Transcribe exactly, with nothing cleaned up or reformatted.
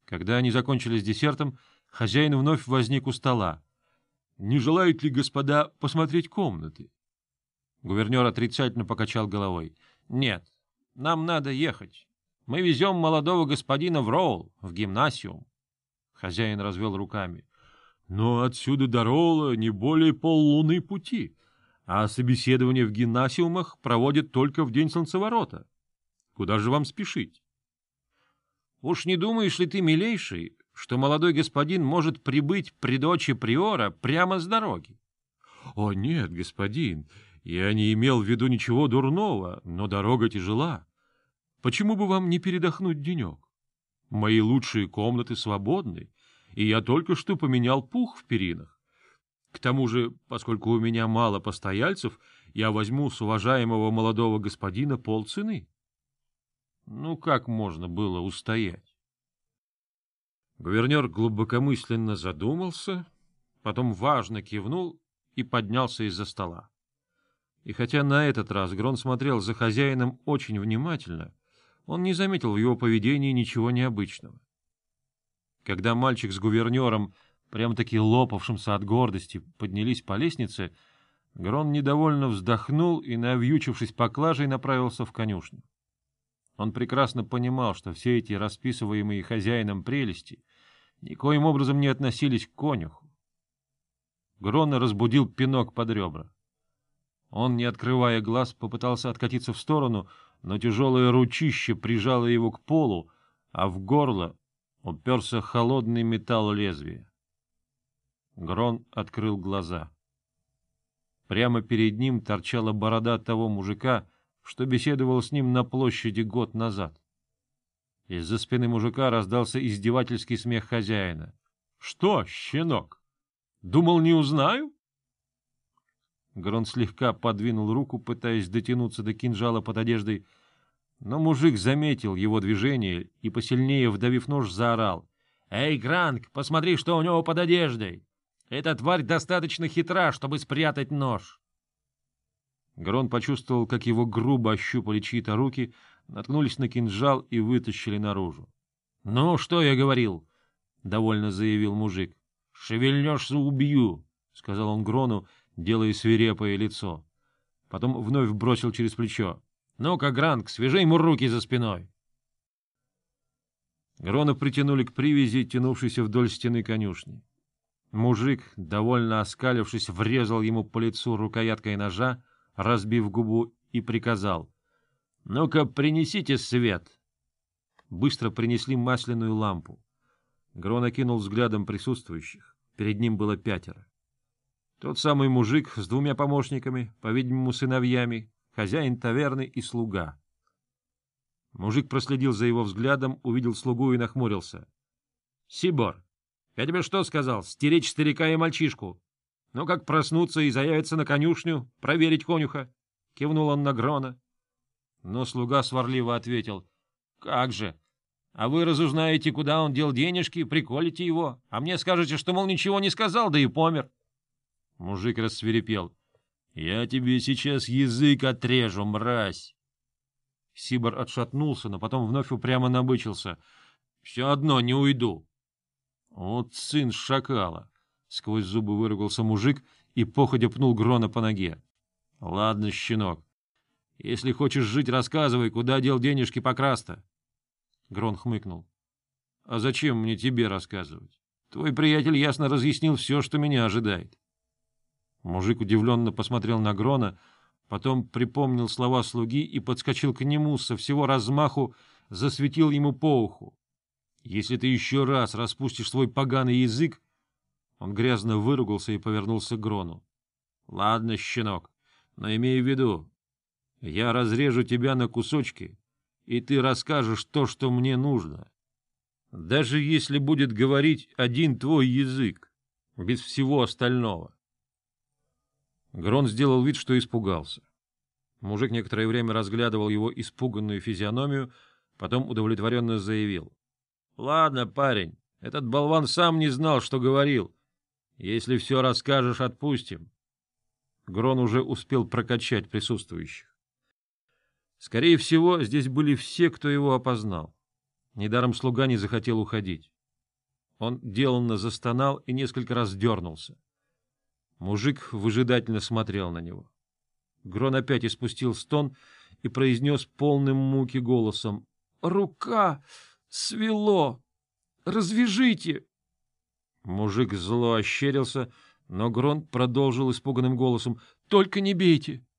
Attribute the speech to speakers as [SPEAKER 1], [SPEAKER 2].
[SPEAKER 1] Когда они закончили с десертом, хозяин вновь возник у стола. — Не желают ли господа посмотреть комнаты? Гувернер отрицательно покачал головой. — Нет, нам надо ехать. Мы везем молодого господина в Роул, в гимнасиум. Хозяин развел руками. — Но отсюда до Роула не более поллуны пути, а собеседование в гимнасиумах проводят только в день солнцеворота. Куда же вам спешить? — Уж не думаешь ли ты, милейший, что молодой господин может прибыть при дочи приора прямо с дороги? — О, нет, господин, я не имел в виду ничего дурного, но дорога тяжела. Почему бы вам не передохнуть денек? Мои лучшие комнаты свободны, и я только что поменял пух в перинах. К тому же, поскольку у меня мало постояльцев, я возьму с уважаемого молодого господина полцены. Ну, как можно было устоять? Гувернер глубокомысленно задумался, потом важно кивнул и поднялся из-за стола. И хотя на этот раз Грон смотрел за хозяином очень внимательно, он не заметил в его поведении ничего необычного. Когда мальчик с гувернером, прям-таки лопавшимся от гордости, поднялись по лестнице, Грон недовольно вздохнул и, навьючившись поклажей, направился в конюшню. Он прекрасно понимал, что все эти расписываемые хозяином прелести никоим образом не относились к конюху. Грона разбудил пинок под ребра. Он, не открывая глаз, попытался откатиться в сторону, но тяжелое ручище прижало его к полу, а в горло уперся холодный металл лезвия. Грон открыл глаза. Прямо перед ним торчала борода того мужика, что беседовал с ним на площади год назад. Из-за спины мужика раздался издевательский смех хозяина. — Что, щенок, думал, не узнаю? Грон слегка подвинул руку, пытаясь дотянуться до кинжала под одеждой, но мужик заметил его движение и, посильнее вдавив нож, заорал. — Эй, Гранк, посмотри, что у него под одеждой! Эта тварь достаточно хитра, чтобы спрятать нож. Грон почувствовал, как его грубо ощупали чьи-то руки, наткнулись на кинжал и вытащили наружу. — Ну, что я говорил? — довольно заявил мужик. — Шевельнешься — убью, — сказал он Грону, делая свирепое лицо. Потом вновь бросил через плечо. — Ну-ка, Гранк, свяжи ему руки за спиной. Грона притянули к привязи, тянувшейся вдоль стены конюшни. Мужик, довольно оскалившись, врезал ему по лицу рукояткой ножа, разбив губу, и приказал. — Ну-ка, принесите свет. Быстро принесли масляную лампу. Грон окинул взглядом присутствующих. Перед ним было пятеро. Тот самый мужик с двумя помощниками, по-видимому, сыновьями, хозяин таверны и слуга. Мужик проследил за его взглядом, увидел слугу и нахмурился. — Сибор, я тебе что сказал? Стеречь старика и мальчишку. Ну, как проснуться и заявиться на конюшню, проверить конюха? — кивнул он на Грона. Но слуга сварливо ответил. — Как же? А вы разузнаете, куда он дел денежки, приколите его, а мне скажете, что, мол, ничего не сказал, да и помер. Мужик рассвирепел. — Я тебе сейчас язык отрежу, мразь! Сибор отшатнулся, но потом вновь упрямо набычился. — Все одно не уйду. — Вот сын шакала! — сквозь зубы выругался мужик и походя пнул Грона по ноге. — Ладно, щенок, если хочешь жить, рассказывай, куда дел денежки покраста. Грон хмыкнул. — А зачем мне тебе рассказывать? Твой приятель ясно разъяснил все, что меня ожидает. Мужик удивленно посмотрел на Грона, потом припомнил слова слуги и подскочил к нему со всего размаху, засветил ему по уху. — Если ты еще раз распустишь свой поганый язык... Он грязно выругался и повернулся к Грону. — Ладно, щенок, но имей в виду, я разрежу тебя на кусочки, и ты расскажешь то, что мне нужно. Даже если будет говорить один твой язык, без всего остального. Грон сделал вид, что испугался. Мужик некоторое время разглядывал его испуганную физиономию, потом удовлетворенно заявил. — Ладно, парень, этот болван сам не знал, что говорил. Если все расскажешь, отпустим. Грон уже успел прокачать присутствующих. Скорее всего, здесь были все, кто его опознал. Недаром слуга не захотел уходить. Он деланно застонал и несколько раз дернулся. Мужик выжидательно смотрел на него. Грон опять испустил стон и произнес полным муки голосом: «Рука свело! Развяжите!» Мужик зло ощерился, но Грон продолжил испуганным голосом: «Только не бейте!